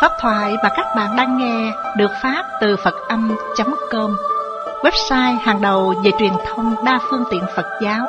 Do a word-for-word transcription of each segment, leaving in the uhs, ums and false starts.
Pháp thoại mà các bạn đang nghe được phát từ Phật âm chấm com, website hàng đầu về truyền thông đa phương tiện Phật giáo.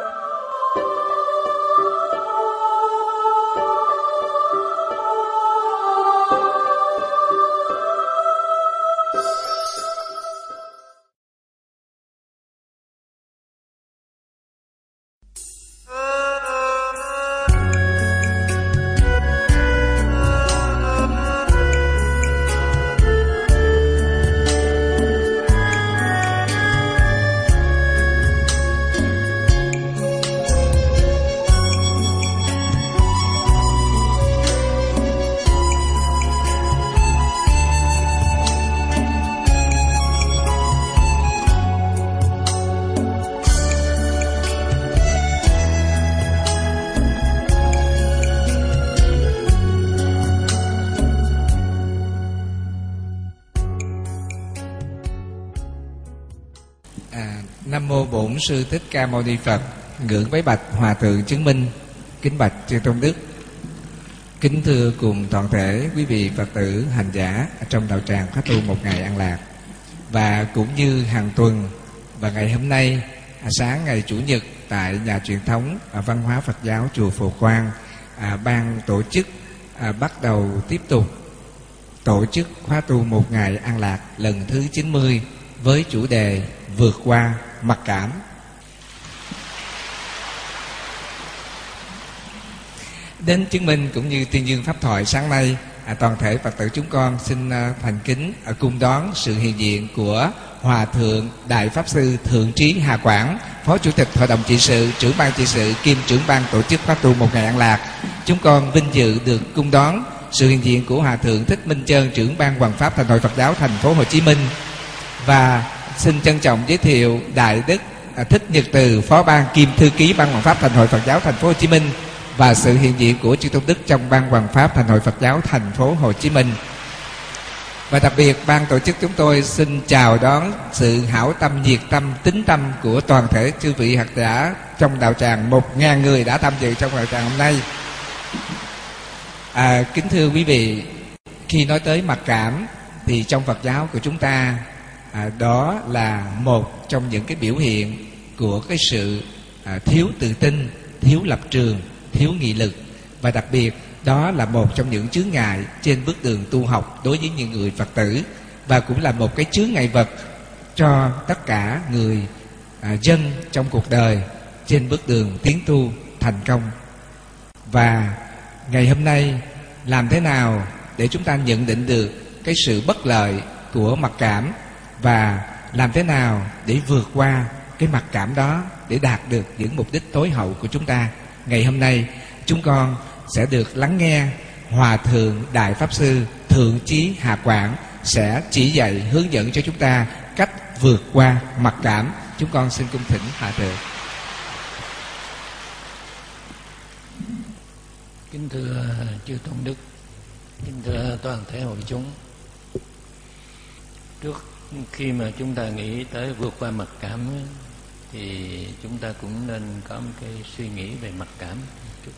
Nam mô Bổn Sư Thích Ca Mâu Ni Phật. Ngưỡng với bạch Hòa thượng chứng minh. Kính bạch chư tôn đức. Kính thưa cùng toàn thể quý vị Phật tử hành giả trong đạo tràng khóa tu một ngày an lạc. Và cũng như hàng tuần và ngày hôm nay, sáng ngày Chủ nhật, tại nhà truyền thống văn hóa Phật giáo chùa Phổ Quang, à, ban tổ chức à, bắt đầu tiếp tục tổ chức khóa tu một ngày an lạc lần thứ chín mươi với chủ đề vượt qua mặc cảm. Đến chứng minh cũng như tuyên dương pháp thoại sáng nay, à, toàn thể Phật tử chúng con xin à, thành kính à, cung đón sự hiện diện của Hòa thượng Đại Pháp Sư Thượng Trí Hà Quảng, Phó Chủ tịch Hội đồng trị sự, trưởng ban trị sự kiêm trưởng ban tổ chức khóa tu một ngày an lạc. Chúng con vinh dự được cung đón sự hiện diện của Hòa thượng Thích Minh Chơn, trưởng ban Hoằng pháp Thành hội Phật giáo thành phố Hồ Chí Minh. Và xin trân trọng giới thiệu Đại đức Thích Nhật Từ, Phó ban kiêm thư ký ban Hoằng pháp Thành hội Phật giáo thành phố Hồ Chí Minh, và sự hiện diện của chư tôn đức trong ban Hoằng pháp Thành hội Phật giáo thành phố Hồ Chí Minh. Và đặc biệt ban tổ chức chúng tôi xin chào đón sự hảo tâm, nhiệt tâm, tín tâm của toàn thể chư vị Phật giả trong đạo tràng, một ngàn người đã tham dự trong đạo tràng hôm nay. À, kính thưa quý vị, khi nói tới mặc cảm thì trong Phật giáo của chúng ta, à, đó là một trong những cái biểu hiện của cái sự à, thiếu tự tin, thiếu lập trường, thiếu nghị lực. Và đặc biệt đó là một trong những chướng ngại trên bước đường tu học đối với những người Phật tử, và cũng là một cái chướng ngại vật cho tất cả người à, dân trong cuộc đời trên bước đường tiến tu thành công. Và ngày hôm nay, làm thế nào để chúng ta nhận định được cái sự bất lợi của mặc cảm, và làm thế nào để vượt qua cái mặc cảm đó để đạt được những mục đích tối hậu của chúng ta? Ngày hôm nay chúng con sẽ được lắng nghe Hòa thượng Đại Pháp Sư Thượng Trí Hà Quảng sẽ chỉ dạy, hướng dẫn cho chúng ta cách vượt qua mặc cảm. Chúng con xin cung thỉnh Hòa thượng. Kính thưa chư tôn đức, kính thưa toàn thể hội chúng. Trước khi mà chúng ta nghĩ tới vượt qua mặc cảm thì chúng ta cũng nên có một cái suy nghĩ về mặc cảm một chút.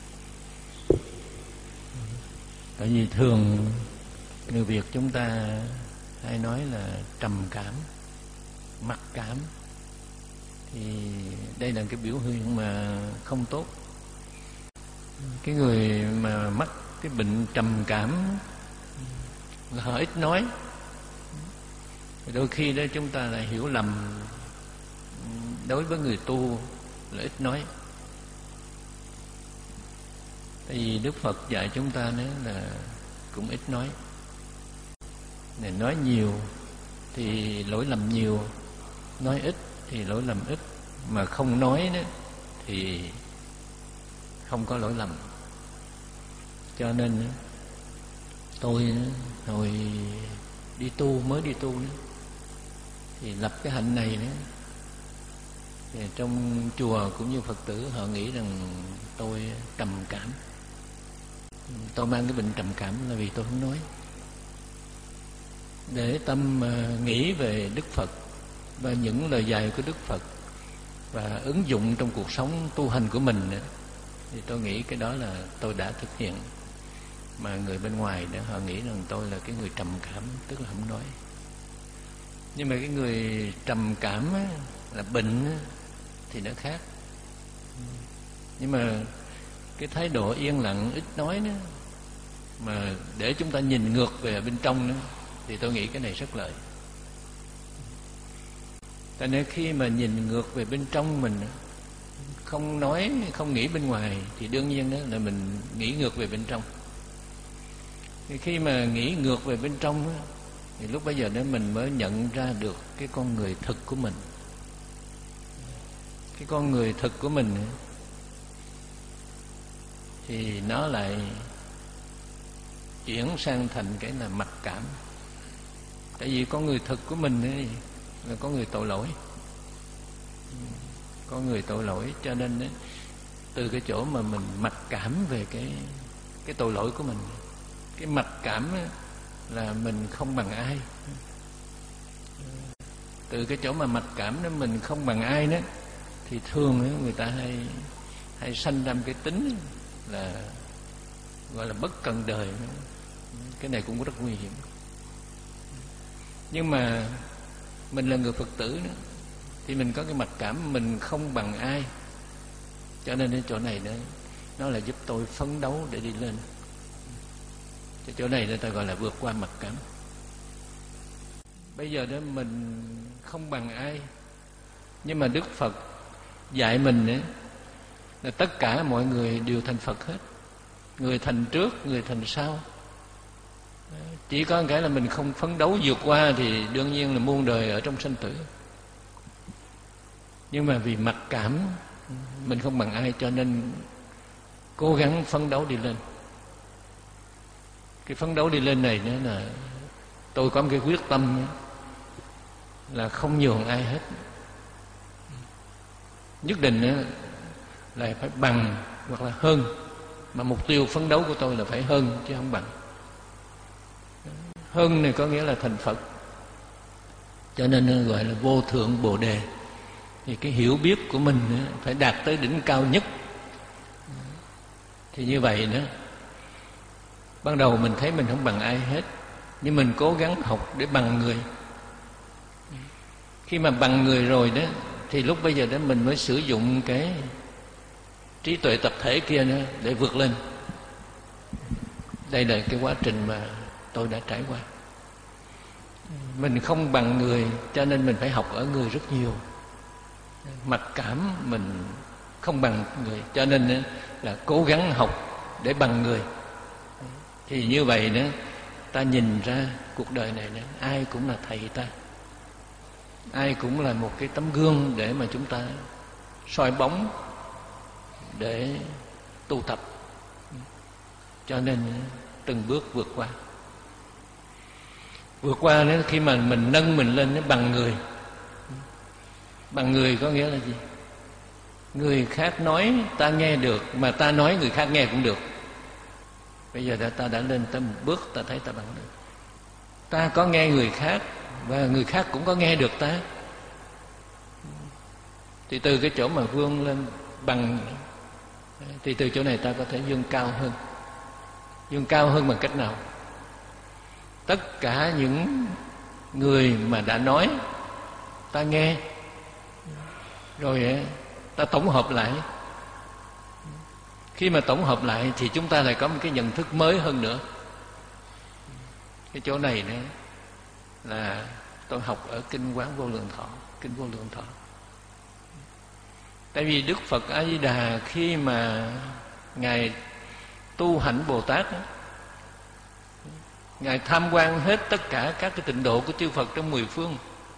Tại vì thường người Việt chúng ta hay nói là trầm cảm, mặc cảm, thì đây là cái biểu hiện mà không tốt. Cái người mà mắc cái bệnh trầm cảm là họ ít nói. Đôi khi đó chúng ta lại hiểu lầm đối với người tu là ít nói. Tại vì Đức Phật dạy chúng ta nói là cũng ít nói. Này, nói nhiều thì lỗi lầm nhiều, nói ít thì lỗi lầm ít, mà không nói đó thì không có lỗi lầm. Cho nên tôi hồi đi tu, mới đi tu đó, thì lập cái hạnh này đó, thì trong chùa cũng như Phật tử họ nghĩ rằng tôi trầm cảm. Tôi mang cái bệnh trầm cảm là vì tôi không nói. Để tâm nghĩ về Đức Phật và những lời dạy của Đức Phật và ứng dụng trong cuộc sống tu hành của mình, thì tôi nghĩ cái đó là tôi đã thực hiện. mà người bên ngoài đó họ nghĩ rằng tôi là cái người trầm cảm, tức là không nói. Nhưng mà cái người trầm cảm á, là bệnh á, thì nó khác. Nhưng mà cái thái độ yên lặng ít nói đó, mà để chúng ta nhìn ngược về bên trong đó, thì tôi nghĩ cái này rất lợi. Cho nên khi mà nhìn ngược về bên trong mình, không nói, không nghĩ bên ngoài, thì đương nhiên đó là mình nghĩ ngược về bên trong. Thì khi mà nghĩ ngược về bên trong đó, thì lúc bấy giờ đó mình mới nhận ra được cái con người thực của mình. Cái con người thực của mình thì nó lại chuyển sang thành cái là mặc cảm. Tại vì con người thực của mình ấy là con người tội lỗi, con người tội lỗi, cho nên ấy, từ cái chỗ mà mình mặc cảm về cái cái tội lỗi của mình, cái mặc cảm ấy, là mình không bằng ai. Từ cái chỗ mà mặc cảm đó mình không bằng ai đó, thì thường ấy, người ta hay hay sanh ra cái tính là gọi là bất cần đời. Cái này cũng rất nguy hiểm. Nhưng mà mình là người Phật tử nữa, thì mình có cái mặc cảm mình không bằng ai, cho nên đến chỗ này đó, nó là giúp tôi phấn đấu để đi lên. Cái chỗ này người ta gọi là vượt qua mặc cảm. Bây giờ đó mình không bằng ai, nhưng mà Đức Phật dạy mình ấy, là tất cả mọi người đều thành Phật hết. Người thành trước, người thành sau. Chỉ có cái là mình không phấn đấu vượt qua thì đương nhiên là muôn đời ở trong sanh tử. Nhưng mà vì mặc cảm mình không bằng ai, cho nên cố gắng phấn đấu đi lên. Cái phấn đấu đi lên này nữa là tôi có một cái quyết tâm là không nhường ai hết. Nhất định là phải bằng hoặc là hơn. Mà mục tiêu phấn đấu của tôi là phải hơn chứ không bằng. Hơn này có nghĩa là thành Phật, cho nên gọi là vô thượng bồ đề. Thì cái hiểu biết của mình phải đạt tới đỉnh cao nhất. Thì như vậy nữa, ban đầu mình thấy mình không bằng ai hết, nhưng mình cố gắng học để bằng người. Khi mà bằng người rồi đó, thì lúc bây giờ đó mình mới sử dụng cái trí tuệ tập thể kia nữa để vượt lên. Đây là cái quá trình mà tôi đã trải qua. Mình không bằng người, cho nên mình phải học ở người rất nhiều. Mặc cảm mình không bằng người, cho nên là cố gắng học để bằng người. Thì như vậy nữa, ta nhìn ra cuộc đời này nữa, ai cũng là thầy ta, ai cũng là một cái tấm gương để mà chúng ta soi bóng, để tu tập. Cho nên từng bước vượt qua. Vượt qua nữa, khi mà mình nâng mình lên nó bằng người. Bằng người có nghĩa là gì? Người khác nói ta nghe được, mà ta nói người khác nghe cũng được. Bây giờ ta đã lên tới một bước, ta thấy ta bằng được. Ta có nghe người khác, và người khác cũng có nghe được ta. Thì từ cái chỗ mà vươn lên bằng, thì từ chỗ này ta có thể vươn cao hơn. Vươn cao hơn bằng cách nào? Tất cả những người mà đã nói ta nghe, rồi ta tổng hợp lại. Khi mà tổng hợp lại thì chúng ta lại có một cái nhận thức mới hơn nữa. Cái chỗ này nữa là tôi học ở Kinh Quán Vô Lượng Thọ. Kinh Vô Lượng Thọ. Tại vì Đức Phật A Di Đà khi mà Ngài tu hạnh Bồ Tát, Ngài tham quan hết tất cả các cái tịnh độ của chư Phật trong mười phương.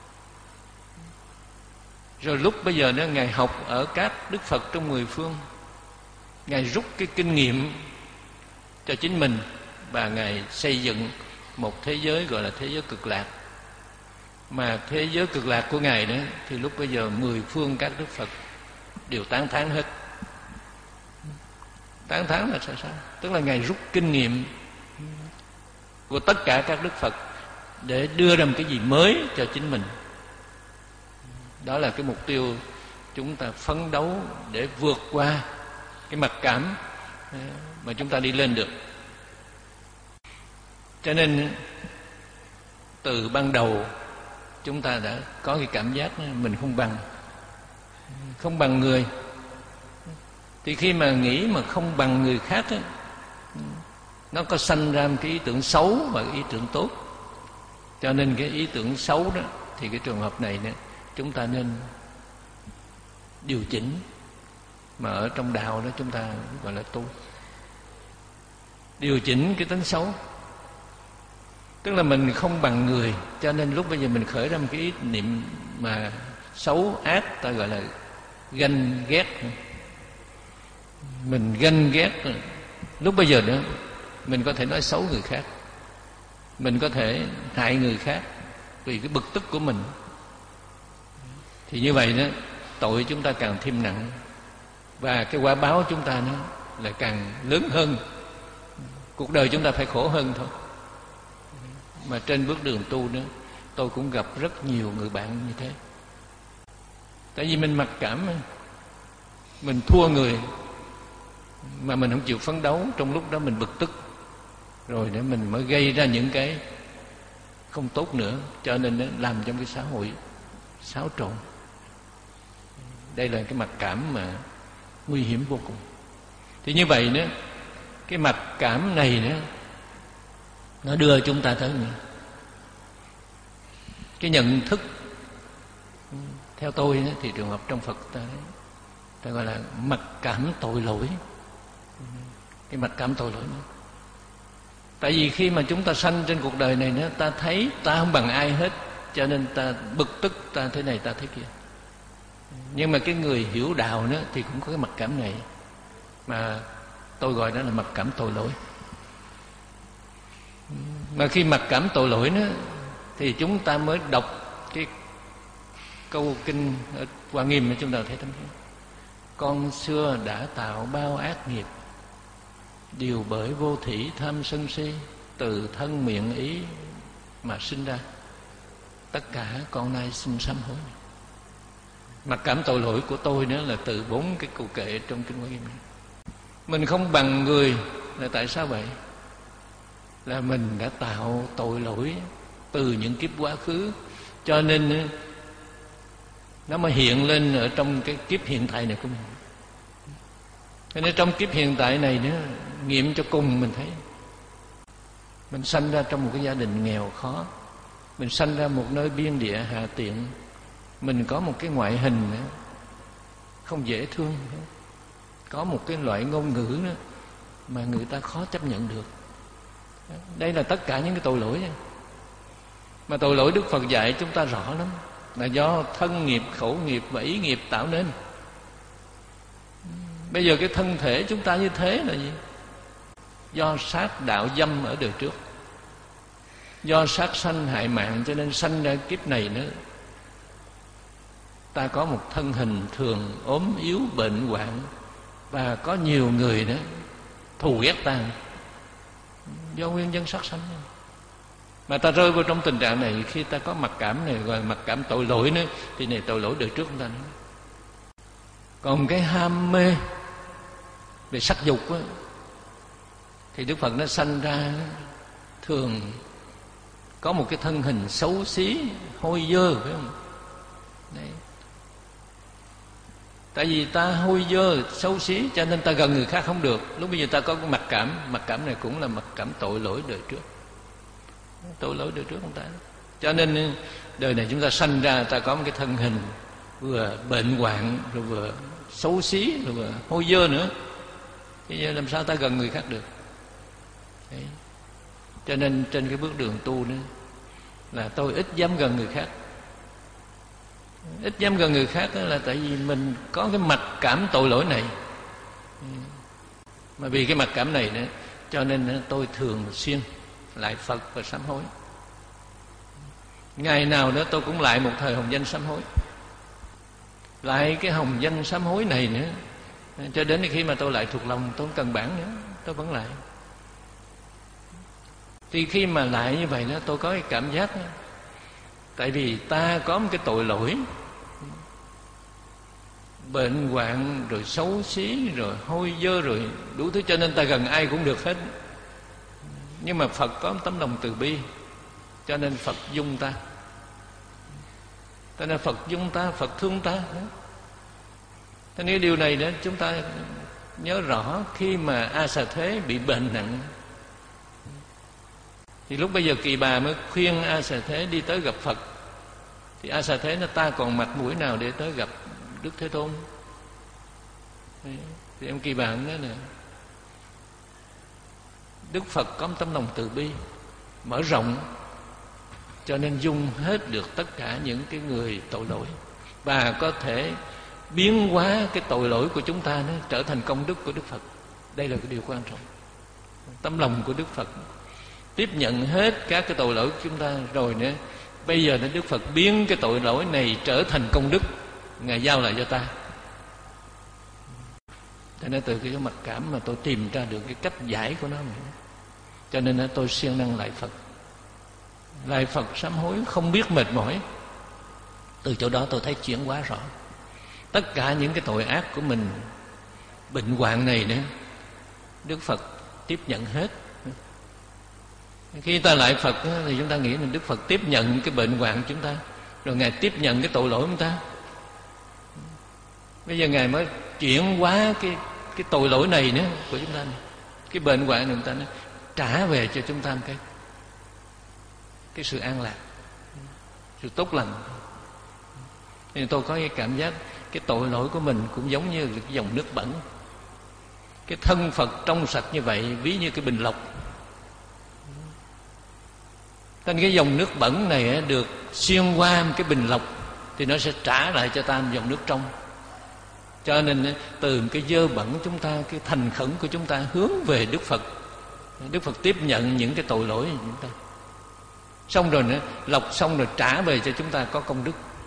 Rồi lúc bây giờ đó Ngài học ở các Đức Phật trong mười phương, Ngài rút cái kinh nghiệm cho chính mình, và Ngài xây dựng một thế giới gọi là thế giới cực lạc. Mà thế giới cực lạc của Ngài đó, thì lúc bây giờ mười phương các Đức Phật đều tán thán hết. Tán thán là sao sao? Tức là Ngài rút kinh nghiệm của tất cả các Đức Phật để đưa ra một cái gì mới cho chính mình. Đó là cái mục tiêu chúng ta phấn đấu để vượt qua cái mặc cảm mà chúng ta đi lên được. Cho nên từ ban đầu chúng ta đã có cái cảm giác mình không bằng, không bằng người. Thì khi mà nghĩ mà không bằng người khác á, nó có sanh ra một cái ý tưởng xấu và ý tưởng tốt. Cho nên cái ý tưởng xấu đó thì cái trường hợp này nữa, chúng ta nên điều chỉnh. Mà ở trong đạo đó chúng ta gọi là tu, điều chỉnh cái tính xấu. Tức là mình không bằng người, cho nên lúc bây giờ mình khởi ra một cái ý niệm mà xấu ác, ta gọi là ganh ghét. Mình ganh ghét, lúc bây giờ nữa mình có thể nói xấu người khác, mình có thể hại người khác vì cái bực tức của mình. Thì như vậy đó, tội chúng ta càng thêm nặng, và cái quả báo chúng ta nó là càng lớn hơn. Cuộc đời chúng ta phải khổ hơn thôi. Mà trên bước đường tu đó, tôi cũng gặp rất nhiều người bạn như thế. Tại vì mình mặc cảm, mình thua người mà mình không chịu phấn đấu, trong lúc đó mình bực tức, rồi để mình mới gây ra những cái không tốt nữa. Cho nên nó làm trong cái xã hội xáo trộn. Đây là cái mặc cảm mà nguy hiểm vô cùng. Thì như vậy nữa, cái mặc cảm này nữa, nó đưa chúng ta tới cái nhận thức. Theo tôi đó, thì trường hợp trong Phật ta, ta gọi là mặc cảm tội lỗi. Cái mặc cảm tội lỗi đó. Tại vì khi mà chúng ta sanh trên cuộc đời này nữa, ta thấy ta không bằng ai hết, cho nên ta bực tức, ta thế này ta thế kia. Nhưng mà cái người hiểu đạo nữa thì cũng có cái mặc cảm này, mà tôi gọi đó là mặc cảm tội lỗi. Mà khi mặc cảm tội lỗi nữa thì chúng ta mới đọc cái câu kinh ở Hoa Nghiêm mà chúng ta thấy thấm thía. Con xưa đã tạo bao ác nghiệp, đều bởi vô thỉ tham sân si, từ thân miệng ý mà sinh ra. Tất cả con nay xin sám hối. Mặc cảm tội lỗi của tôi nữa là từ bốn cái câu kệ trong kinh Hoa Nghiêm. Mình không bằng người là tại sao vậy? Là mình đã tạo tội lỗi từ những kiếp quá khứ, cho nên nó mới hiện lên ở trong cái kiếp hiện tại này của mình. Cho nên trong kiếp hiện tại này nữa, nghiệm cho cùng mình thấy mình sanh ra trong một cái gia đình nghèo khó, mình sanh ra một nơi biên địa hạ tiện, mình có một cái ngoại hình nữa không dễ thương, có một cái loại ngôn ngữ nữa mà người ta khó chấp nhận được. Đây là tất cả những cái tội lỗi. Mà tội lỗi Đức Phật dạy chúng ta rõ lắm, là do thân nghiệp, khẩu nghiệp và ý nghiệp tạo nên. Bây giờ cái thân thể chúng ta như thế là gì? Do sát đạo dâm ở đời trước, do sát sanh hại mạng, cho nên sanh ra kiếp này nữa ta có một thân hình thường ốm yếu bệnh hoạn, và có nhiều người đó thù ghét ta do nguyên nhân sát sanh. Mà ta rơi vào trong tình trạng này, khi ta có mặc cảm này, gọi là mặc cảm tội lỗi nữa, thì này tội lỗi đời trước chúng ta nữa. Còn cái ham mê về sắc dục á, thì Đức Phật nó sanh ra thường có một cái thân hình xấu xí, hôi dơ, phải không? Đấy. Tại vì ta hôi dơ, xấu xí, cho nên ta gần người khác không được. Lúc bây giờ ta có cái mặc cảm, mặc cảm này cũng là mặc cảm tội lỗi đời trước, tội lỗi đời trước chúng ta. Cho nên đời này chúng ta sanh ra, ta có một cái thân hình vừa bệnh hoạn, rồi vừa xấu xí, rồi vừa hôi dơ nữa, thì giờ làm sao ta gần người khác được? Đấy. Cho nên trên cái bước đường tu nữa là tôi ít dám gần người khác. Ít dám gần người khác là tại vì mình có cái mặc cảm tội lỗi này. Mà vì cái mặc cảm này nữa, cho nên tôi thường xuyên lại Phật và sám hối. Ngày nào đó tôi cũng lại một thời hồng danh sám hối, lại cái hồng danh sám hối này nữa, cho đến khi mà tôi lại thuộc lòng, tôi không cần bản nữa, tôi vẫn lại. Thì khi mà lại như vậy đó, tôi có cái cảm giác đó, tại vì ta có một cái tội lỗi, bệnh hoạn, rồi xấu xí, rồi hôi dơ, rồi đủ thứ, cho nên ta gần ai cũng được hết. Nhưng mà Phật có tấm lòng từ bi, cho nên Phật dung ta. Cho nên Phật dung ta, Phật thương ta. Cho nên điều này đó chúng ta nhớ rõ. Khi mà A Xà Thế bị bệnh nặng, thì lúc bây giờ Kỳ Bà mới khuyên A Xà Thế đi tới gặp Phật. Thì A Xà Thế nó ta còn mặt mũi nào để tới gặp Đức Thế Tôn? Thì em Kỳ Bà nói nè, Đức Phật có tấm lòng từ bi mở rộng, cho nên dung hết được tất cả những cái người tội lỗi, và có thể biến hóa cái tội lỗi của chúng ta nó trở thành công đức của Đức Phật. Đây là cái điều quan trọng. Tấm lòng của Đức Phật tiếp nhận hết các cái tội lỗi của chúng ta rồi nữa, bây giờ Đức Phật biến cái tội lỗi này trở thành công đức, Ngài giao lại cho ta. Cho nên từ cái mặc cảm mà tôi tìm ra được cái cách giải của nó. Cho nên tôi siêng năng lại Phật, lại Phật sám hối không biết mệt mỏi. Từ chỗ đó tôi thấy chuyển hóa rõ. Tất cả những cái tội ác của mình, bệnh hoạn này nữa, Đức Phật tiếp nhận hết. Khi ta lại Phật thì chúng ta nghĩ là Đức Phật tiếp nhận cái bệnh hoạn của chúng ta, rồi Ngài tiếp nhận cái tội lỗi của chúng ta. Bây giờ Ngài mới chuyển hóa cái cái tội lỗi này nữa của chúng ta này, cái bệnh hoạn của chúng ta nữa, trả về cho chúng ta cái cái sự an lạc, sự tốt lành. Nên tôi có cái cảm giác cái tội lỗi của mình cũng giống như cái dòng nước bẩn. Cái thân Phật trong sạch như vậy, ví như cái bình lọc. Nên cái dòng nước bẩn này được xuyên qua cái bình lọc thì nó sẽ trả lại cho ta dòng nước trong. Cho nên từ cái dơ bẩn chúng ta, cái thành khẩn của chúng ta hướng về Đức Phật, Đức Phật tiếp nhận những cái tội lỗi của chúng ta, xong rồi nữa lọc xong rồi trả về cho chúng ta có công đức,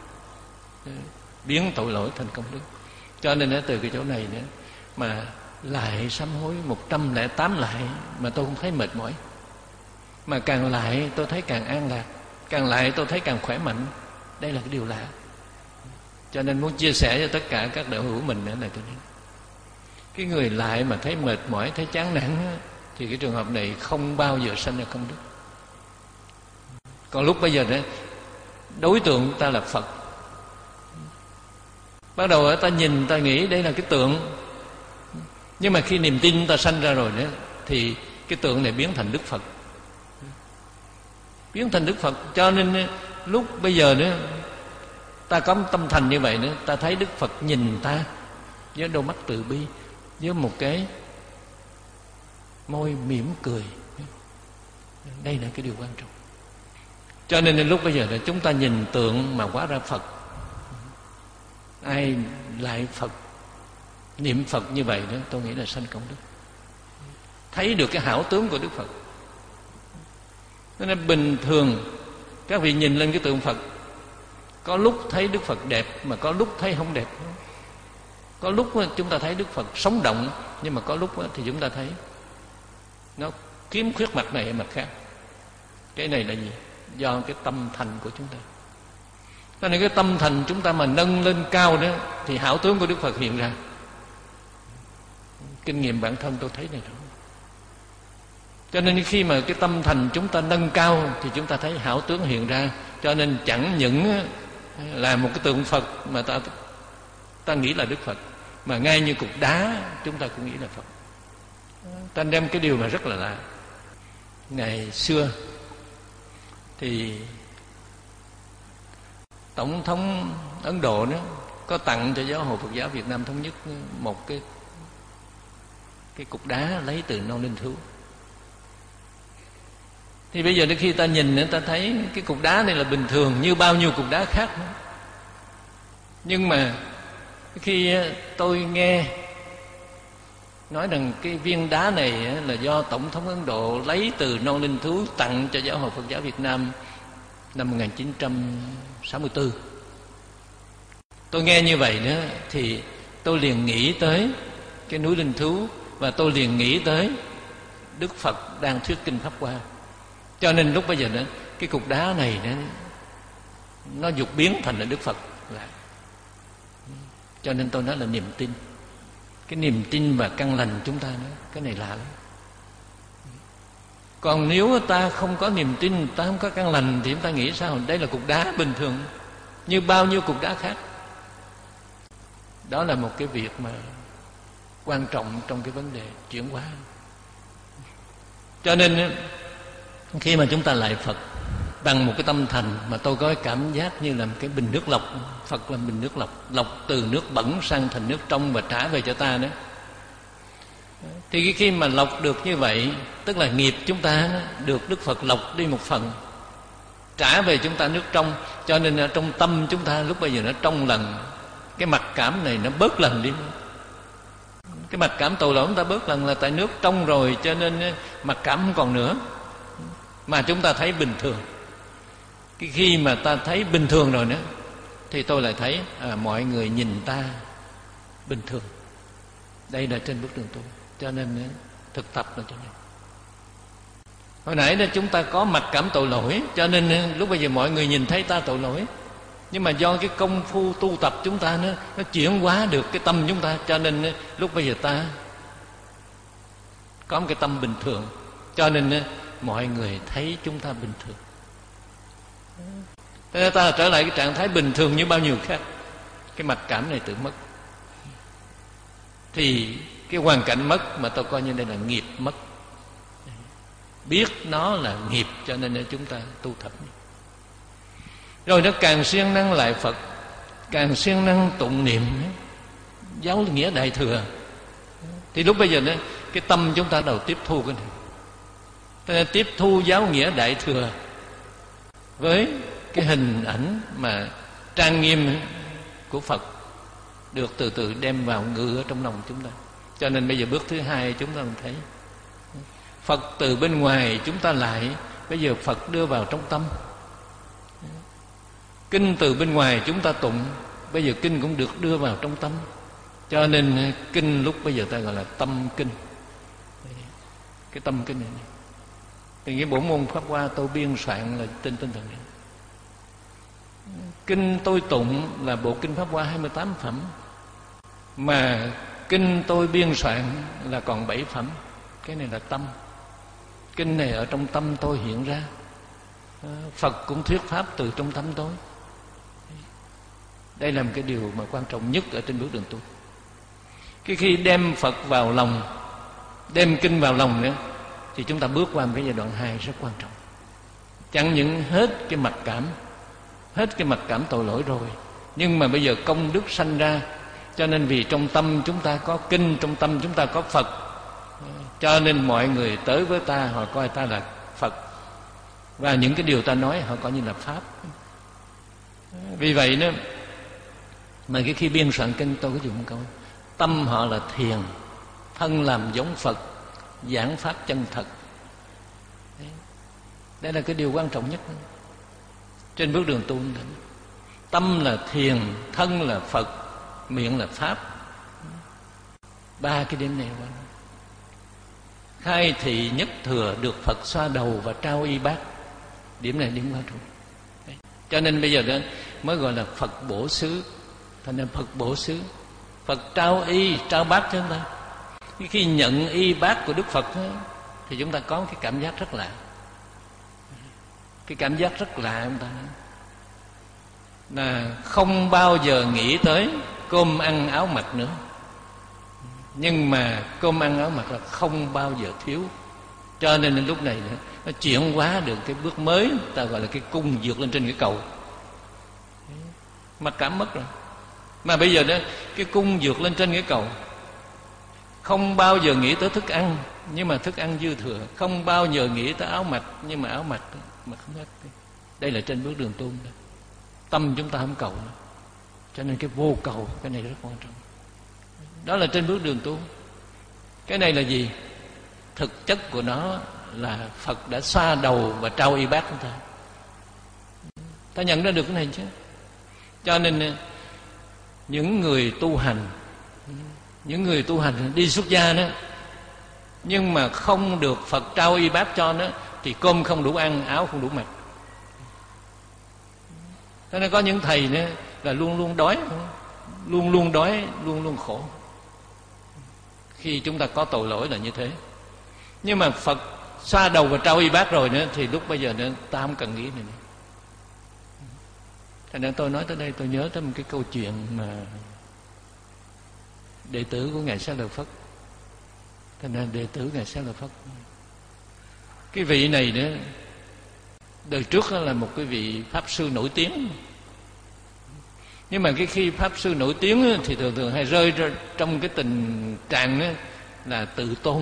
biến tội lỗi thành công đức. Cho nên từ cái chỗ này nữa mà lại sám hối một trăm lẻ tám lại mà tôi không thấy mệt mỏi, mà càng lại tôi thấy càng an lạc, càng lại tôi thấy càng khỏe mạnh. Đây là cái điều lạ. Cho nên muốn chia sẻ cho tất cả các đạo hữu mình nữa là tôi nói, cái người lại mà thấy mệt mỏi, thấy chán nản thì cái trường hợp này không bao giờ sanh ra công đức. Còn lúc bây giờ đó, đối tượng ta là Phật. Bắt đầu ta nhìn ta nghĩ đây là cái tượng, nhưng mà khi niềm tin ta sanh ra rồi nữa thì cái tượng này biến thành Đức Phật, biến thành Đức Phật. Cho nên lúc bây giờ nữa ta có tâm thành như vậy nữa, ta thấy Đức Phật nhìn ta với đôi mắt từ bi, với một cái môi mỉm cười. Đây là cái điều quan trọng. Cho nên lúc bây giờ là chúng ta nhìn tượng mà hóa ra Phật. Ai lại Phật, niệm Phật như vậy đó, tôi nghĩ là sanh công đức, thấy được cái hảo tướng của Đức Phật. Nên bình thường các vị nhìn lên cái tượng Phật, có lúc thấy Đức Phật đẹp mà có lúc thấy không đẹp. Có lúc chúng ta thấy Đức Phật sống động, nhưng mà có lúc thì chúng ta thấy nó khiếm khuyết mặt này mặt khác. Cái này là gì? Do cái tâm thành của chúng ta. Cho nên cái tâm thành chúng ta mà nâng lên cao đó thì hảo tướng của Đức Phật hiện ra. Kinh nghiệm bản thân tôi thấy này đó. Cho nên khi mà cái tâm thành chúng ta nâng cao thì chúng ta thấy hảo tướng hiện ra. Cho nên chẳng những là một cái tượng Phật mà ta ta nghĩ là Đức Phật, mà ngay như cục đá chúng ta cũng nghĩ là Phật. Ta đem cái điều mà rất là lạ. Ngày xưa thì Tổng thống Ấn Độ đó có tặng cho Giáo hội Phật giáo Việt Nam Thống nhất một cái cái cục đá lấy từ non linh thú. Thì bây giờ khi ta nhìn nữa, ta thấy cái cục đá này là bình thường như bao nhiêu cục đá khác nữa. Nhưng mà khi tôi nghe nói rằng cái viên đá này là do Tổng thống Ấn Độ lấy từ non linh thú tặng cho Giáo hội Phật giáo Việt Nam năm một nghìn chín trăm sáu mươi tư, tôi nghe như vậy nữa thì tôi liền nghĩ tới cái núi linh thú, và tôi liền nghĩ tới Đức Phật đang thuyết kinh Pháp Hoa. Cho nên lúc bây giờ đó, cái cục đá này đó, nó dục biến thành là Đức Phật lại. Cho nên tôi nói là niềm tin. Cái niềm tin và căn lành chúng ta đó, cái này lạ lắm. Còn nếu ta không có niềm tin, ta không có căn lành, thì chúng ta nghĩ sao? Đây là cục đá bình thường như bao nhiêu cục đá khác. Đó là một cái việc mà quan trọng trong cái vấn đề chuyển hóa. Cho nên khi mà chúng ta lại Phật bằng một cái tâm thành, mà tôi có cái cảm giác như là một cái bình nước lọc. Phật là bình nước lọc, lọc từ nước bẩn sang thành nước trong và trả về cho ta đó. Thì khi mà lọc được như vậy, tức là nghiệp chúng ta được Đức Phật lọc đi một phần, trả về chúng ta nước trong. Cho nên ở trong tâm chúng ta lúc bây giờ nó trong lần, cái mặc cảm này nó bớt lần đi. Cái mặc cảm tội lỗi chúng ta bớt lần là tại nước trong rồi, cho nên mặc cảm không còn nữa, mà chúng ta thấy bình thường. Cái khi mà ta thấy bình thường rồi nữa, thì tôi lại thấy à, mọi người nhìn ta bình thường. Đây là trên bước đường tu. Cho nên thực tập là cho nên hồi nãy đó chúng ta có mặc cảm tội lỗi, cho nên lúc bây giờ mọi người nhìn thấy ta tội lỗi. Nhưng mà do cái công phu tu tập chúng ta nó, nó chuyển hóa được cái tâm chúng ta, cho nên lúc bây giờ ta có một cái tâm bình thường, cho nên mọi người thấy chúng ta bình thường. Thế nên ta trở lại cái trạng thái bình thường như bao nhiêu khác. Cái mặc cảm này tự mất. Thì cái hoàn cảnh mất mà tôi coi như đây là nghiệp mất. Biết nó là nghiệp, cho nên chúng ta tu tập. Rồi nó càng siêng năng lại Phật, càng siêng năng tụng niệm giáo nghĩa đại thừa, thì lúc bây giờ đó, cái tâm chúng ta đầu tiếp thu cái này. Thế nên tiếp thu giáo nghĩa đại thừa với cái hình ảnh mà trang nghiêm của Phật được từ từ đem vào ngự ở trong lòng chúng ta. Cho nên bây giờ bước thứ hai chúng ta thấy Phật từ bên ngoài chúng ta lại, bây giờ Phật đưa vào trong tâm. Kinh từ bên ngoài chúng ta tụng, bây giờ kinh cũng được đưa vào trong tâm. Cho nên kinh lúc bây giờ ta gọi là tâm kinh. Cái tâm kinh này, thì cái bộ môn Pháp Hoa tôi biên soạn là trên tinh thần này. Kinh tôi tụng là bộ kinh Pháp Hoa hai mươi tám phẩm, mà kinh tôi biên soạn là còn bảy phẩm. Cái này là tâm. Kinh này ở trong tâm tôi hiện ra. Phật cũng thuyết pháp từ trong tâm tôi. Đây là một cái điều mà quan trọng nhất ở trên bước đường tu. Cái khi đem Phật vào lòng, đem kinh vào lòng nữa, thì chúng ta bước qua một cái giai đoạn hai rất quan trọng. Chẳng những hết cái mặc cảm, hết cái mặc cảm tội lỗi rồi, nhưng mà bây giờ công đức sanh ra. Cho nên vì trong tâm chúng ta có kinh, trong tâm chúng ta có Phật, cho nên mọi người tới với ta, họ coi ta là Phật, và những cái điều ta nói họ coi như là Pháp. Vì vậy đó, mà cái khi biên soạn kinh tôi có dùng câu tâm họ là thiền, thân làm giống Phật, giảng pháp chân thật. Đây là cái điều quan trọng nhất trên bước đường tu. Tâm là thiền, thân là Phật, miệng là Pháp. Ba cái điểm này quan trọng. Khai thị nhất thừa được Phật xoa đầu và trao y bát. Điểm này điểm quan trọng. Đấy. Cho nên bây giờ đó mới gọi là Phật bổ xứ. Thành ra Phật bổ xứ, Phật trao y, trao bát cho chúng ta. Khi nhận y bát của Đức Phật đó, thì chúng ta có cái cảm giác rất lạ. Cái cảm giác rất lạ chúng ta là không bao giờ nghĩ tới cơm ăn áo mặc nữa. Nhưng mà cơm ăn áo mặc là không bao giờ thiếu. Cho nên lúc này nó chuyển hóa được cái bước mới, ta gọi là cái cung vượt lên trên cái cầu. Mặc cảm mất rồi, mà bây giờ đó cái cung vượt lên trên cái cầu. Không bao giờ nghĩ tới thức ăn, nhưng mà thức ăn dư thừa. Không bao giờ nghĩ tới áo mặc, nhưng mà áo mặc mà không hết. Đây là trên bước đường tu. Tâm chúng ta không cầu nữa. Cho nên cái vô cầu, cái này rất quan trọng. Đó là trên bước đường tu. Cái này là gì? Thực chất của nó là Phật đã xoa đầu và trao y bát chúng ta. Ta nhận ra được cái này chứ. Cho nên những người tu hành, những người tu hành đi xuất gia đó, nhưng mà không được Phật trao y bát cho nó, thì cơm không đủ ăn, áo không đủ mặc. Cho nên có những thầy nữa là luôn luôn đói, luôn luôn đói, luôn luôn khổ. Khi chúng ta có tội lỗi là như thế. Nhưng mà Phật xoa đầu vào trao y bát rồi nữa thì lúc bây giờ nữa ta không cần nghĩ này nữa. Thành ra tôi nói tới đây tôi nhớ tới một cái câu chuyện mà đệ tử của Ngài Xá Lợi Phất. Thành ra đệ tử Ngài Xá Lợi Phất, cái vị này nữa đời trước là một cái vị pháp sư nổi tiếng. Nhưng mà cái khi pháp sư nổi tiếng thì thường thường hay rơi trong cái tình trạng là tự tôn,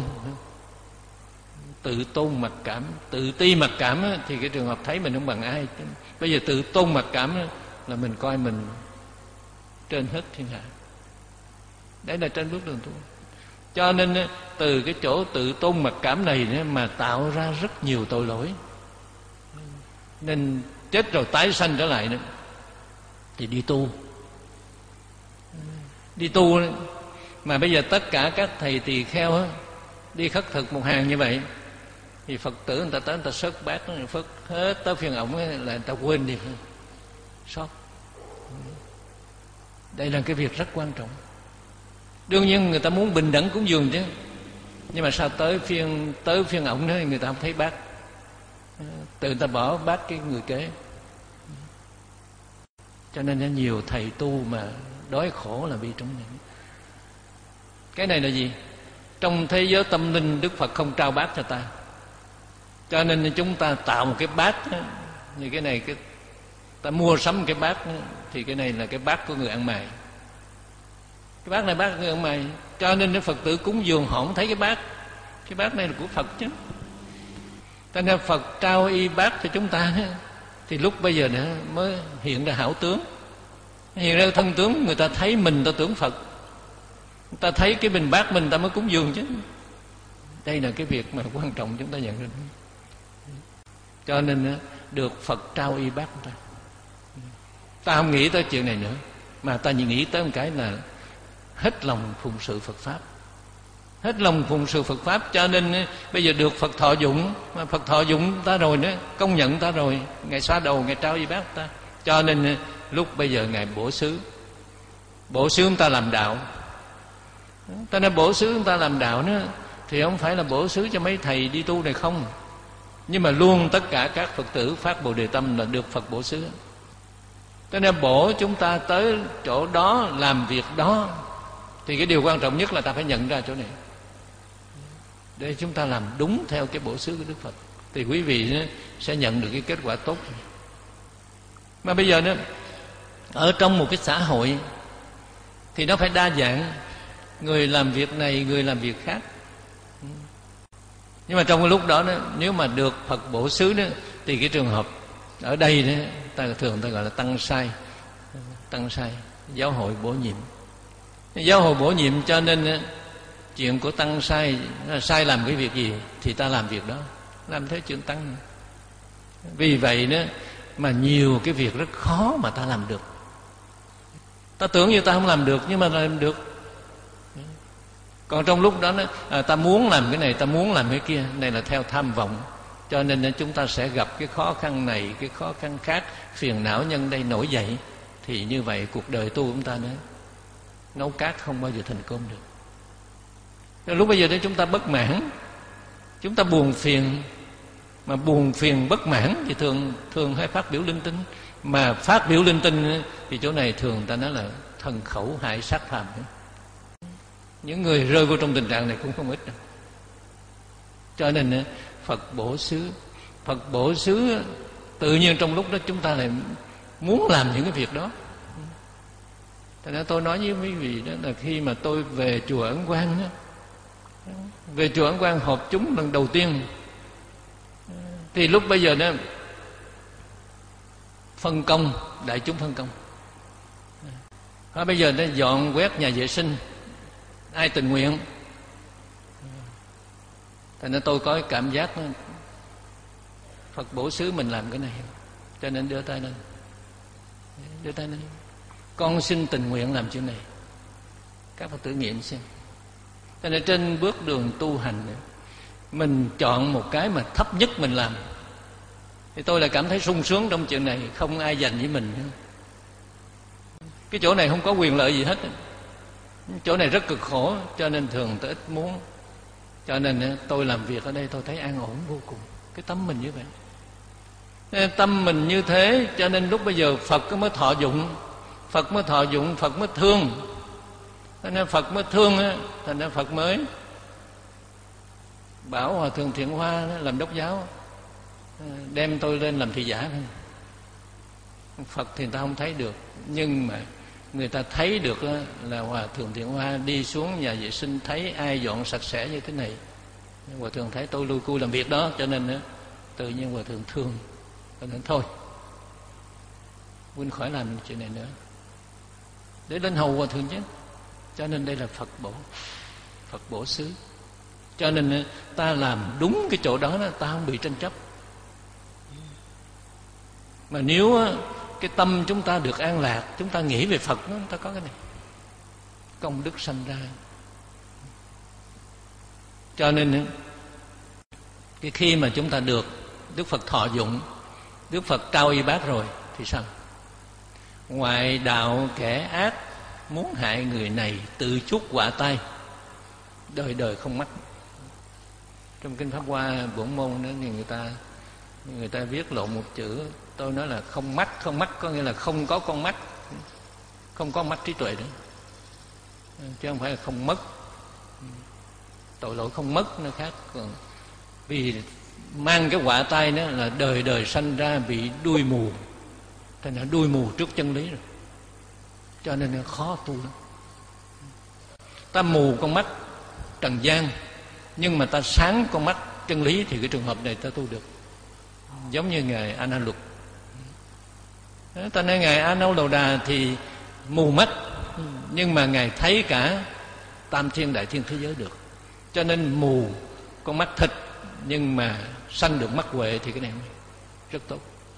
tự tôn mặc cảm, tự ti mặc cảm thì cái trường hợp thấy mình không bằng ai. Bây giờ tự tôn mặc cảm là mình coi mình trên hết thiên hạ. Đấy là trên bước đường tu. Cho nên từ cái chỗ tự tôn mặc cảm này mà tạo ra rất nhiều tội lỗi. Nên chết rồi tái sanh trở lại nữa thì đi tu. Đi tu mà bây giờ tất cả các thầy tỳ kheo đi khất thực một hàng như vậy thì Phật tử người ta tới người ta sớt bát Phật hết tới phiên ổng là người ta quên đi, sót. Đây là cái việc rất quan trọng. Đương nhiên người ta muốn bình đẳng cúng dường chứ, nhưng mà sao tới phiên tới phiên ổng đó người ta không thấy bát, tự người ta bỏ bát cái người kế. Cho nên nhiều thầy tu mà đói khổ là vì trong này. Cái này là gì? Trong thế giới tâm linh Đức Phật không trao bát cho ta, cho nên chúng ta tạo một cái bát đó, như cái này cái ta mua sắm một cái bát đó, thì cái này là cái bát của người ăn mày. Cái bát này bát của người ăn mày, cho nên Phật tử cúng dường họ không thấy cái bát. Cái bát này là của Phật chứ. Cho nên Phật trao y bát cho chúng ta đó, thì lúc bây giờ nữa mới hiện ra hảo tướng, hiện ra thân tướng. Người ta thấy mình ta tưởng Phật, người ta thấy cái bình bát mình ta mới cúng dường chứ. Đây là cái việc mà quan trọng chúng ta nhận ra. Cho nên được Phật trao y bát ta, ta không nghĩ tới chuyện này nữa, mà ta chỉ nghĩ tới một cái là hết lòng phụng sự Phật Pháp. Hết lòng phụng sự Phật Pháp. Cho nên bây giờ được Phật thọ dụng, mà Phật thọ dụng ta rồi nữa, công nhận ta rồi, Ngài xoa đầu, Ngài trao y bát ta. Cho nên lúc bây giờ Ngài bổ xứ, bổ xứ chúng ta làm đạo. Ta nói bổ xứ chúng ta làm đạo nữa thì không phải là bổ xứ cho mấy thầy đi tu này không, nhưng mà luôn tất cả các Phật tử phát Bồ Đề tâm là được Phật bổ xứ. Cho nên bổ chúng ta tới chỗ đó làm việc đó, thì cái điều quan trọng nhất là ta phải nhận ra chỗ này, để chúng ta làm đúng theo cái bổ xứ của Đức Phật, thì quý vị sẽ nhận được cái kết quả tốt. Mà bây giờ nữa, ở trong một cái xã hội thì nó phải đa dạng, người làm việc này, người làm việc khác. Nhưng mà trong cái lúc đó, đó nếu mà được Phật bổ xứ đó, thì cái trường hợp ở đây đó, ta thường ta gọi là tăng sai, tăng sai, giáo hội bổ nhiệm. Giáo hội bổ nhiệm, cho nên chuyện của tăng sai, sai làm cái việc gì thì ta làm việc đó, làm thế chuyện tăng. Vì vậy đó mà nhiều cái việc rất khó mà ta làm được. Ta tưởng như ta không làm được, nhưng mà làm được. Còn trong lúc đó, đó à, ta muốn làm cái này, ta muốn làm cái kia, này là theo tham vọng. Cho nên chúng ta sẽ gặp cái khó khăn này, cái khó khăn khác, phiền não nhân đây nổi dậy. Thì như vậy cuộc đời tu của chúng ta nữa, nấu cát không bao giờ thành cơm được. Lúc bây giờ đó chúng ta bất mãn, chúng ta buồn phiền. Mà buồn phiền bất mãn thì thường thường hay phát biểu linh tinh. Mà phát biểu linh tinh thì chỗ này thường ta nói là thần khẩu hại sát phàm. Những người rơi vô trong tình trạng này cũng không ít đâu. Cho nên Phật bổ xứ, Phật bổ xứ tự nhiên trong lúc đó chúng ta lại muốn làm những cái việc đó. Thành ra tôi nói với quý vị đó là khi mà tôi về chùa Ấn Quang đó, về chùa Ấn Quang họp chúng lần đầu tiên, thì lúc bây giờ đó phân công, đại chúng phân công. Và bây giờ nó dọn quét nhà vệ sinh, ai tình nguyện. Thành ra tôi có cái cảm giác đó, Phật bổ xứ mình làm cái này, cho nên đưa tay lên, đưa tay lên, con xin tình nguyện làm chuyện này. Các Phật tử nghiệm xem. Cho nên trên bước đường tu hành này, mình chọn một cái mà thấp nhất mình làm, thì tôi là cảm thấy sung sướng trong chuyện này, không ai giành với mình nữa. Cái chỗ này không có quyền lợi gì hết, chỗ này rất cực khổ, cho nên thường tôi ít muốn. Cho nên tôi làm việc ở đây tôi thấy an ổn vô cùng. Cái tâm mình như vậy, nên tâm mình như thế, cho nên lúc bây giờ Phật mới thọ dụng, Phật mới thọ dụng, Phật mới thương. Cho nên Phật mới thương á, thành ra Phật mới bảo Hòa Thượng Thiện Hoa đó, làm đốc giáo, đem tôi lên làm thị giả. Phật thì người ta không thấy được, nhưng mà người ta thấy được là Hòa Thượng Thiện Hoa đi xuống nhà vệ sinh, thấy ai dọn sạch sẽ như thế này. Hòa Thượng thấy tôi lui cui làm việc đó, cho nên tự nhiên Hòa Thượng thương. Cho nên thôi, Huynh khỏi làm chuyện này nữa, để lên hầu Hòa Thượng chứ. Cho nên đây là Phật bổ, Phật bổ xứ. Cho nên ta làm đúng cái chỗ đó, ta không bị tranh chấp. Mà nếu cái tâm chúng ta được an lạc, chúng ta nghĩ về Phật, chúng ta có cái này, công đức sanh ra. Cho nên cái khi mà chúng ta được Đức Phật thọ dụng, Đức Phật trao y bát rồi thì sao? Ngoại đạo kẻ ác muốn hại người này, tự chuốc họa tai, đời đời không mắc. Trong kinh Pháp Hoa bổn môn đó thì người ta người ta viết lộn một chữ. Tôi nói là không mắc, không mắc có nghĩa là không có con mắt, không có mắt trí tuệ nữa, chứ không phải là không mất. Tội lỗi không mất nó khác. Còn vì mang cái họa tai đó là đời đời sanh ra bị đuôi mù, thành ra đuôi mù trước chân lý rồi, cho nên nó khó tu lắm. Ta mù con mắt trần gian, nhưng mà ta sáng con mắt chân lý, thì cái trường hợp này ta tu được. Giống như ngài A Na Luật, ta nói ngài A Nâu Đầu Đà thì mù mắt, nhưng mà ngài thấy cả tam thiên đại thiên thế giới được. Cho nên mù con mắt thịt, nhưng mà sanh được mắt huệ, thì cái này rất tốt.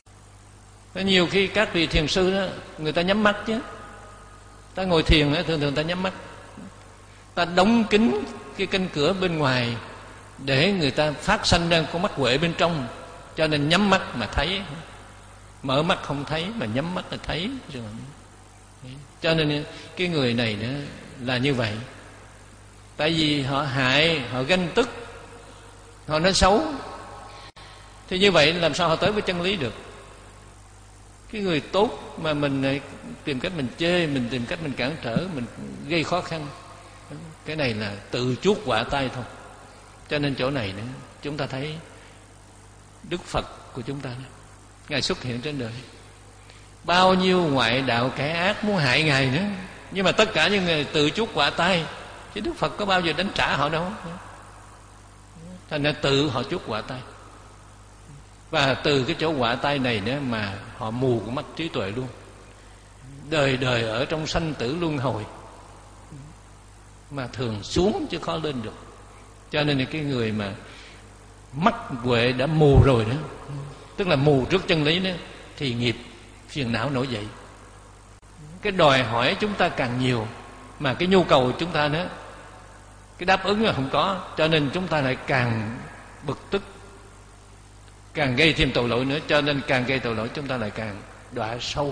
Nhiều khi các vị thiền sư đó, người ta nhắm mắt chứ. Ta ngồi thiền đó, thường thường ta nhắm mắt, ta đóng kín cái cánh cửa bên ngoài để người ta phát sanh ra con mắt huệ bên trong. Cho nên nhắm mắt mà thấy, mở mắt không thấy, mà nhắm mắt là thấy. Cho nên cái người này đó là như vậy. Tại vì họ hại, họ ganh tức, họ nói xấu, thì như vậy làm sao họ tới với chân lý được? Cái người tốt mà mình tìm cách mình chê, mình tìm cách mình cản trở, mình gây khó khăn, cái này là tự chuốc họa tai thôi. Cho nên chỗ này nữa, chúng ta thấy Đức Phật của chúng ta đó, ngài xuất hiện trên đời, bao nhiêu ngoại đạo kẻ ác muốn hại ngài nữa, nhưng mà tất cả những người tự chuốc họa tai, chứ Đức Phật có bao giờ đánh trả họ đâu. Thành ra tự họ chuốc họa tai, và từ cái chỗ họa tai này nữa mà họ mù của mắt trí tuệ luôn, đời đời ở trong sanh tử luân hồi, mà thường xuống chứ khó lên được. Cho nên là cái người mà mắt huệ đã mù rồi đó, tức là mù trước chân lý đó, thì nghiệp phiền não nổi dậy. Cái đòi hỏi chúng ta càng nhiều, mà cái nhu cầu chúng ta đó, cái đáp ứng là không có, cho nên chúng ta lại càng bực tức, càng gây thêm tội lỗi nữa. Cho nên càng gây tội lỗi chúng ta lại càng đọa sâu.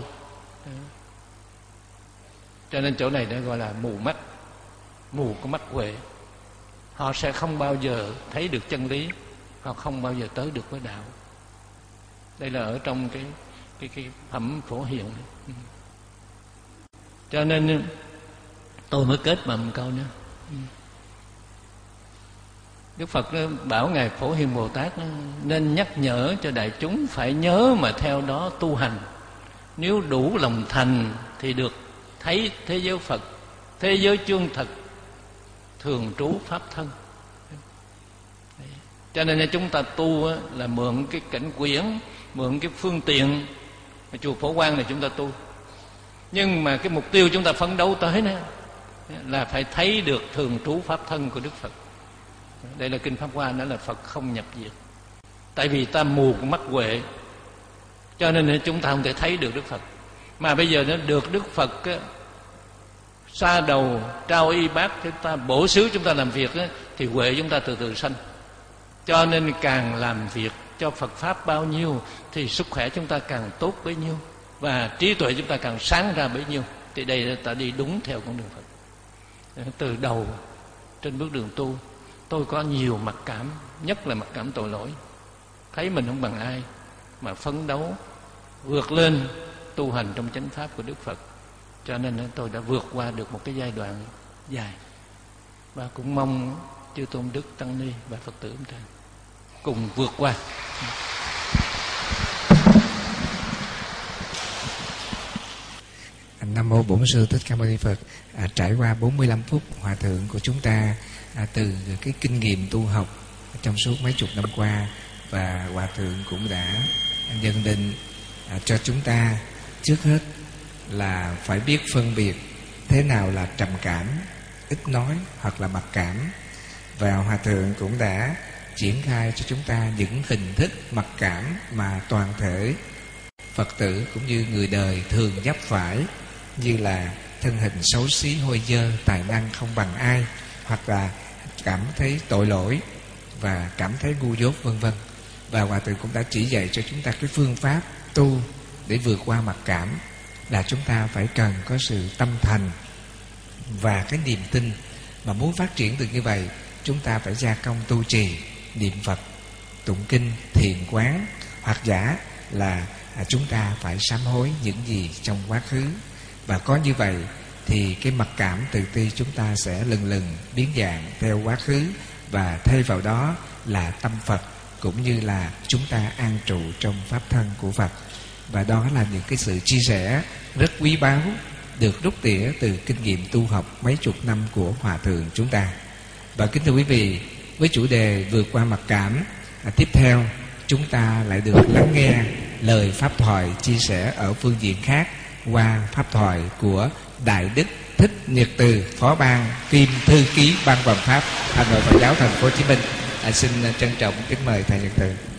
Cho nên chỗ này nó gọi là mù mắt, mù có mắt huệ. Họ sẽ không bao giờ thấy được chân lý, họ không bao giờ tới được với đạo. Đây là ở trong cái cái cái phẩm Phổ Hiền. Cho nên tôi mới kết bằng một câu nữa. Đức Phật bảo ngài Phổ Hiền Bồ Tát nên nhắc nhở cho đại chúng phải nhớ mà theo đó tu hành. Nếu đủ lòng thành thì được thấy thế giới Phật, thế giới chân thật, thường trú pháp thân. Cho nên chúng ta tu là mượn cái cảnh quyển, mượn cái phương tiện. Chùa Phổ Quang này chúng ta tu, nhưng mà cái mục tiêu chúng ta phấn đấu tới đó là phải thấy được thường trú pháp thân của Đức Phật. Đây là kinh Pháp Hoa, đó là Phật không nhập diệt. Tại vì ta mù con mắt huệ, cho nên chúng ta không thể thấy được Đức Phật. Mà bây giờ nó được Đức Phật á, xa đầu trao y bát chúng ta, bổ xứ chúng ta làm việc á, thì huệ chúng ta từ từ sanh. Cho nên càng làm việc cho Phật Pháp bao nhiêu thì sức khỏe chúng ta càng tốt bấy nhiêu, và trí tuệ chúng ta càng sáng ra bấy nhiêu. Thì đây ta đi đúng theo con đường Phật. Từ đầu trên bước đường tu, tôi có nhiều mặc cảm, nhất là mặc cảm tội lỗi, thấy mình không bằng ai, mà phấn đấu vượt lên tu hành trong chánh pháp của Đức Phật. Cho nên tôi đã vượt qua được một cái giai đoạn dài, và cũng mong chư tôn đức tăng ni và Phật tử chúng ta cùng vượt qua. Nam mô Bổn Sư Thích Ca Mâu Ni Phật. À, trải qua bốn mươi lăm phút hòa thượng của chúng ta à, từ cái kinh nghiệm tu học trong suốt mấy chục năm qua, và hòa thượng cũng đã nhận định à, cho chúng ta trước hết là phải biết phân biệt thế nào là trầm cảm, ít nói hoặc là mặc cảm. Và hòa thượng cũng đã triển khai cho chúng ta những hình thức mặc cảm mà toàn thể Phật tử cũng như người đời thường vấp phải, như là thân hình xấu xí, hôi dơ, tài năng không bằng ai, hoặc là cảm thấy tội lỗi và cảm thấy ngu dốt, vân vân. Và hòa thượng cũng đã chỉ dạy cho chúng ta cái phương pháp tu để vượt qua mặc cảm, là chúng ta phải cần có sự tâm thành và cái niềm tin. Mà muốn phát triển được như vậy, chúng ta phải gia công tu trì, niệm Phật, tụng kinh, thiền quán, hoặc giả là à, chúng ta phải sám hối những gì trong quá khứ. Và có như vậy thì cái mặc cảm tự ti chúng ta sẽ lần lần biến dạng theo quá khứ, và thay vào đó là tâm Phật, cũng như là chúng ta an trụ trong pháp thân của Phật. Và đó là những cái sự chia sẻ rất quý báu được rút tỉa từ kinh nghiệm tu học mấy chục năm của hòa thượng chúng ta. Và kính thưa quý vị, với chủ đề vượt qua mặc cảm, à, tiếp theo chúng ta lại được lắng nghe lời pháp thoại chia sẻ ở phương diện khác qua pháp thoại của Đại Đức Thích Nhật Từ, Phó Ban Kiêm Thư ký Ban Hoằng Pháp Hà Nội Phật giáo Thành phố Hồ Chí Minh. À, xin trân trọng kính mời thầy Nhật Từ.